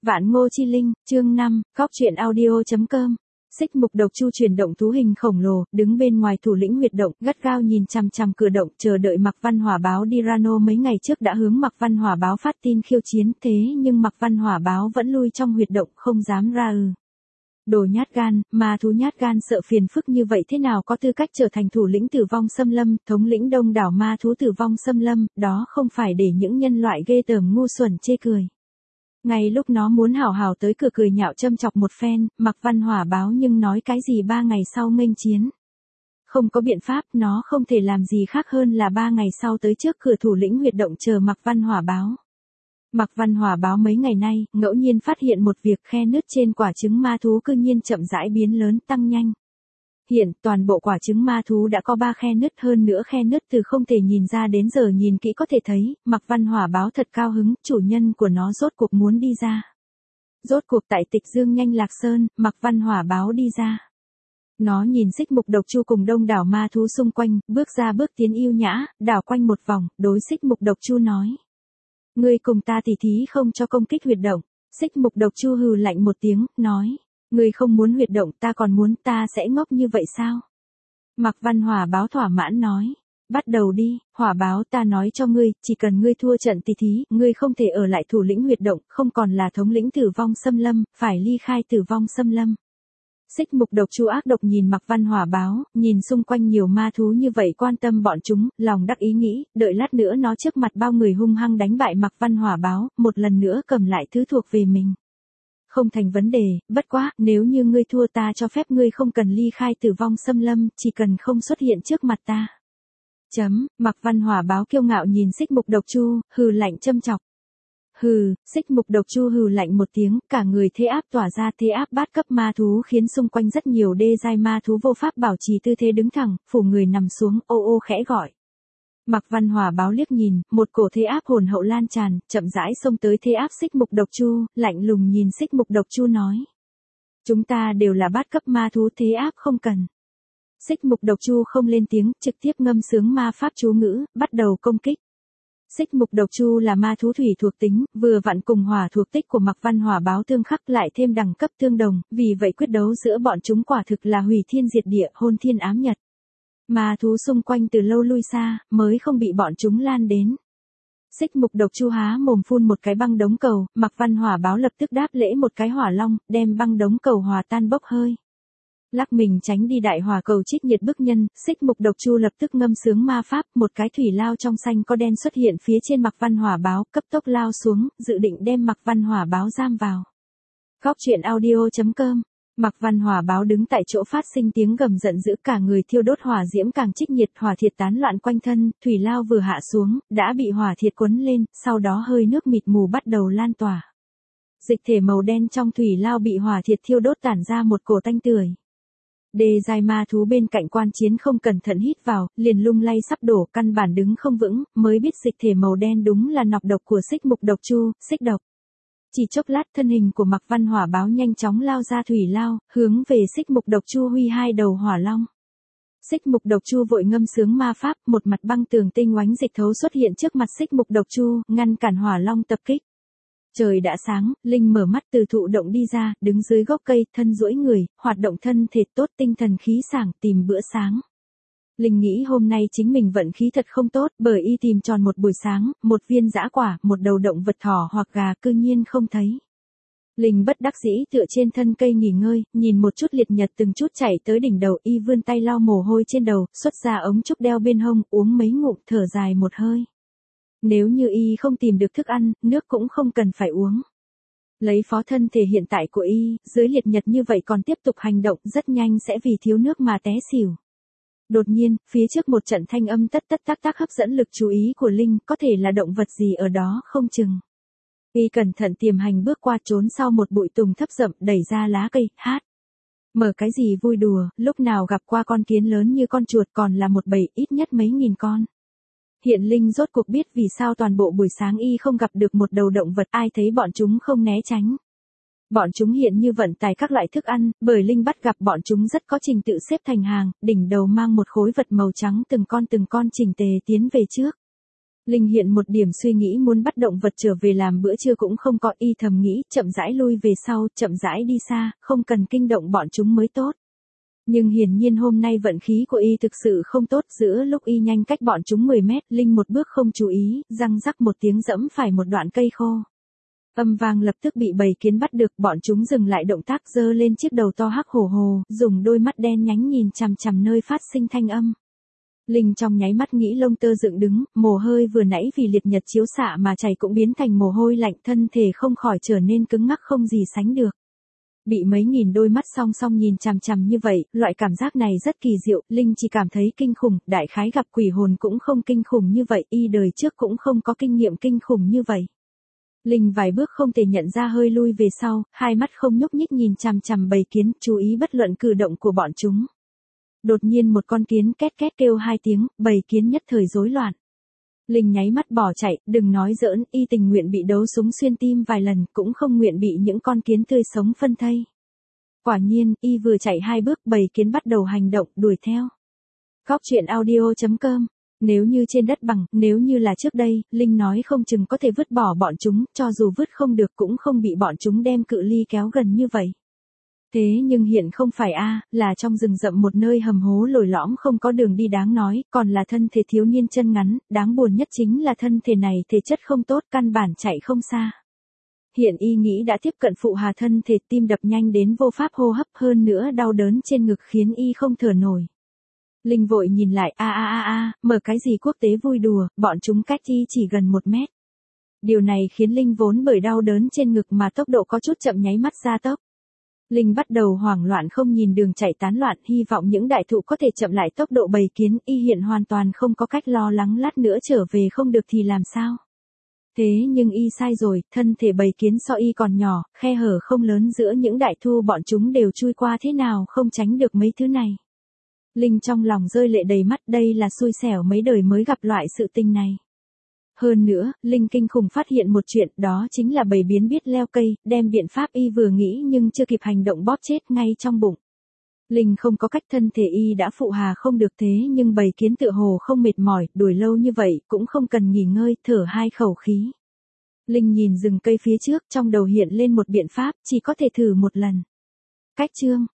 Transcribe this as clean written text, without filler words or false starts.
Vạn Ngô Chi Linh, chương 5, góc truyện audio.com. Xích mục độc chu chuyển động thú hình khổng lồ, đứng bên ngoài thủ lĩnh huyệt động, gắt gao nhìn chằm chằm cửa động, chờ đợi Mạc Văn Hỏa Báo đi. Rano mấy ngày trước đã hướng Mạc Văn Hỏa Báo phát tin khiêu chiến, thế nhưng Mạc Văn Hỏa Báo vẫn lui trong huyệt động, không dám ra. Đồ nhát gan, ma thú nhát gan sợ phiền phức như vậy thế nào có tư cách trở thành thủ lĩnh Tử Vong Xâm Lâm, thống lĩnh đông đảo ma thú Tử Vong Xâm Lâm, đó không phải để những nhân loại ghê tởm ngu xuẩn chê cười. Ngay lúc nó muốn hảo hảo tới cửa cười nhạo châm chọc một phen, Mạc Văn Hỏa Báo nhưng nói cái gì 3 ngày sau nghênh chiến. Không có biện pháp, nó không thể làm gì khác hơn là 3 ngày sau tới trước cửa thủ lĩnh huyệt động chờ Mạc Văn Hỏa Báo. Mạc Văn Hỏa Báo mấy ngày nay, ngẫu nhiên phát hiện một việc, khe nứt trên quả trứng ma thú cư nhiên chậm rãi biến lớn tăng nhanh. Hiện, toàn bộ quả trứng ma thú đã có 3 khe nứt, hơn nữa khe nứt từ không thể nhìn ra đến giờ nhìn kỹ có thể thấy, Mạc Văn Hỏa Báo thật cao hứng, chủ nhân của nó rốt cuộc muốn đi ra. Rốt cuộc tại Tịch Dương Nhanh Lạc Sơn, Mạc Văn Hỏa Báo đi ra. Nó nhìn xích mục độc chu cùng đông đảo ma thú xung quanh, bước ra bước tiến yêu nhã, đảo quanh một vòng, đối xích mục độc chu nói. Ngươi cùng ta tỉ thí không cho công kích huyệt động. Xích mục độc chu hừ lạnh một tiếng, nói. Ngươi không muốn huyệt động, ta còn muốn, ta sẽ ngốc như vậy sao? Mạc Văn Hỏa Báo thỏa mãn nói. Bắt đầu đi, Hỏa Báo, ta nói cho ngươi, chỉ cần ngươi thua trận tỉ thí, ngươi không thể ở lại thủ lĩnh huyệt động, không còn là thống lĩnh Tử Vong Xâm Lâm, phải ly khai Tử Vong Xâm Lâm. Xích mục độc chu ác độc nhìn Mạc Văn Hỏa Báo, nhìn xung quanh nhiều ma thú như vậy quan tâm bọn chúng, lòng đắc ý nghĩ, đợi lát nữa nó trước mặt bao người hung hăng đánh bại Mạc Văn Hỏa Báo, một lần nữa cầm lại thứ thuộc về mình. Không thành vấn đề, bất quá, nếu như ngươi thua ta cho phép ngươi không cần ly khai Tử Vong Xâm Lâm, chỉ cần không xuất hiện trước mặt ta. Mạc Văn Hỏa Báo kiêu ngạo nhìn xích mục độc chu, hừ lạnh châm chọc. Hừ, xích mục độc chu hừ lạnh một tiếng, cả người thế áp tỏa ra thế áp bát cấp ma thú khiến xung quanh rất nhiều đê giai ma thú vô pháp bảo trì tư thế đứng thẳng, phủ người nằm xuống, ô ô khẽ gọi. Mạc Văn Hỏa Báo liếc nhìn, một cổ thế áp hồn hậu lan tràn, chậm rãi xông tới thế áp xích mục độc chu, lạnh lùng nhìn xích mục độc chu nói. Chúng ta đều là bát cấp ma thú, thế áp không cần. Xích mục độc chu không lên tiếng, trực tiếp ngâm sướng ma pháp chú ngữ, bắt đầu công kích. Xích mục độc chu là ma thú thủy thuộc tính, vừa vặn cùng hỏa thuộc tích của Mạc Văn Hỏa Báo tương khắc lại thêm đẳng cấp tương đồng, vì vậy quyết đấu giữa bọn chúng quả thực là hủy thiên diệt địa, hôn thiên ám nhật. Ma thú xung quanh từ lâu lui xa, mới không bị bọn chúng lan đến. Xích mục độc chu há mồm phun một cái băng đống cầu, Mạc Văn Hỏa Báo lập tức đáp lễ một cái hỏa long, đem băng đống cầu hòa tan bốc hơi. Lắc mình tránh đi đại hỏa cầu trích nhiệt bức nhân, xích mục độc chu lập tức ngâm sướng ma pháp, một cái thủy lao trong xanh có đen xuất hiện phía trên Mạc Văn Hỏa Báo, cấp tốc lao xuống, dự định đem Mạc Văn Hỏa Báo giam vào. Góc truyện audio.com. Mạc Văn Hỏa Báo đứng tại chỗ phát sinh tiếng gầm giận dữ, cả người thiêu đốt hỏa diễm càng trích nhiệt, hỏa thiệt tán loạn quanh thân, thủy lao vừa hạ xuống, đã bị hỏa thiệt cuốn lên, sau đó hơi nước mịt mù bắt đầu lan tỏa. Dịch thể màu đen trong thủy lao bị hỏa thiệt thiêu đốt tản ra một cổ tanh tưởi. Đê giai ma thú bên cạnh quan chiến không cẩn thận hít vào, liền lung lay sắp đổ, căn bản đứng không vững, mới biết dịch thể màu đen đúng là nọc độc của xích mục độc chu, xích độc. Chỉ chốc lát thân hình của Mạc Văn Hỏa Báo nhanh chóng lao ra thủy lao, hướng về xích mục độc chu huy hai đầu hỏa long. Xích mục độc chu vội ngâm sướng ma pháp, một mặt băng tường tinh oánh dịch thấu xuất hiện trước mặt xích mục độc chu, ngăn cản hỏa long tập kích. Trời đã sáng, Linh mở mắt từ thụ động đi ra, đứng dưới gốc cây, thân duỗi người, hoạt động thân thể tốt, tinh thần khí sảng, tìm bữa sáng. Linh nghĩ hôm nay chính mình vận khí thật không tốt, bởi y tìm tròn một buổi sáng, một viên dã quả, một đầu động vật thỏ hoặc gà cư nhiên không thấy. Linh bất đắc dĩ tựa trên thân cây nghỉ ngơi, nhìn một chút liệt nhật từng chút chảy tới đỉnh đầu, y vươn tay lau mồ hôi trên đầu, xuất ra ống trúc đeo bên hông, uống mấy ngụm, thở dài một hơi. Nếu như y không tìm được thức ăn, nước cũng không cần phải uống. Lấy phó thân thể hiện tại của y, dưới liệt nhật như vậy còn tiếp tục hành động, rất nhanh sẽ vì thiếu nước mà té xỉu. Đột nhiên, phía trước một trận thanh âm tất tất tác tác hấp dẫn lực chú ý của Linh, có thể là động vật gì ở đó không chừng. Y cẩn thận tiềm hành bước qua trốn sau một bụi tùng thấp rậm, đẩy ra lá cây, hát. Mở cái gì vui đùa, lúc nào gặp qua con kiến lớn như con chuột còn là một bầy ít nhất mấy nghìn con. Hiện Linh rốt cuộc biết vì sao toàn bộ buổi sáng y không gặp được một đầu động vật, ai thấy bọn chúng không né tránh. Bọn chúng hiện như vận tải các loại thức ăn, bởi Linh bắt gặp bọn chúng rất có trình tự xếp thành hàng, đỉnh đầu mang một khối vật màu trắng từng con chỉnh tề tiến về trước. Linh hiện một điểm suy nghĩ muốn bắt động vật trở về làm bữa trưa cũng không có, y thầm nghĩ, chậm rãi lui về sau, chậm rãi đi xa, không cần kinh động bọn chúng mới tốt. Nhưng hiển nhiên hôm nay vận khí của y thực sự không tốt, giữa lúc y nhanh cách bọn chúng 10 mét, Linh một bước không chú ý, răng rắc một tiếng dẫm phải một đoạn cây khô. Âm vang lập tức bị bầy kiến bắt được, bọn chúng dừng lại động tác, giơ lên chiếc đầu to hắc hổ hồ, dùng đôi mắt đen nhánh nhìn chằm chằm nơi phát sinh thanh âm. Linh trong nháy mắt nghĩ lông tơ dựng đứng, mồ hôi vừa nãy vì liệt nhật chiếu xạ mà chảy cũng biến thành mồ hôi lạnh, thân thể không khỏi trở nên cứng ngắc không gì sánh được. Bị mấy nghìn đôi mắt song song nhìn chằm chằm như vậy, loại cảm giác này rất kỳ diệu, Linh chỉ cảm thấy kinh khủng, đại khái gặp quỷ hồn cũng không kinh khủng như vậy, y đời trước cũng không có kinh nghiệm kinh khủng như vậy. Linh vài bước không thể nhận ra hơi lui về sau, hai mắt không nhúc nhích nhìn chằm chằm bầy kiến, chú ý bất luận cử động của bọn chúng. Đột nhiên một con kiến két két kêu hai tiếng, bầy kiến nhất thời rối loạn. Linh nháy mắt bỏ chạy, đừng nói giỡn, y tình nguyện bị đấu súng xuyên tim vài lần, cũng không nguyện bị những con kiến tươi sống phân thây. Quả nhiên, y vừa chạy hai bước, bầy kiến bắt đầu hành động, đuổi theo. Góc truyện audio.com. Nếu như trên đất bằng, nếu như là trước đây, Linh nói không chừng có thể vứt bỏ bọn chúng, cho dù vứt không được cũng không bị bọn chúng đem cự ly kéo gần như vậy. Thế nhưng hiện không phải là trong rừng rậm một nơi hầm hố lồi lõm không có đường đi đáng nói, còn là thân thể thiếu niên chân ngắn, đáng buồn nhất chính là thân thể này thể chất không tốt, căn bản chạy không xa. Hiện y nghĩ đã tiếp cận phụ hà thân thể, tim đập nhanh đến vô pháp hô hấp, hơn nữa đau đớn trên ngực khiến y không thở nổi. Linh vội nhìn lại, mở cái gì quốc tế vui đùa, bọn chúng cách y chỉ gần 1 mét. Điều này khiến Linh vốn bởi đau đớn trên ngực mà tốc độ có chút chậm nháy mắt gia tốc. Linh bắt đầu hoảng loạn không nhìn đường chạy tán loạn, hy vọng những đại thụ có thể chậm lại tốc độ bầy kiến, y hiện hoàn toàn không có cách lo lắng lát nữa trở về không được thì làm sao. Thế nhưng y sai rồi, thân thể bầy kiến so y còn nhỏ, khe hở không lớn giữa những đại thu bọn chúng đều chui qua thế nào không tránh được mấy thứ này. Linh trong lòng rơi lệ đầy mắt, đây là xui xẻo mấy đời mới gặp loại sự tình này. Hơn nữa, Linh kinh khủng phát hiện một chuyện, đó chính là bầy biến biết leo cây, đem biện pháp y vừa nghĩ nhưng chưa kịp hành động bóp chết ngay trong bụng. Linh không có cách, thân thể y đã phụ hà không được, thế nhưng bầy kiến tựa hồ không mệt mỏi, đuổi lâu như vậy cũng không cần nghỉ ngơi, thở hai khẩu khí. Linh nhìn rừng cây phía trước, trong đầu hiện lên một biện pháp, chỉ có thể thử một lần. Cách chương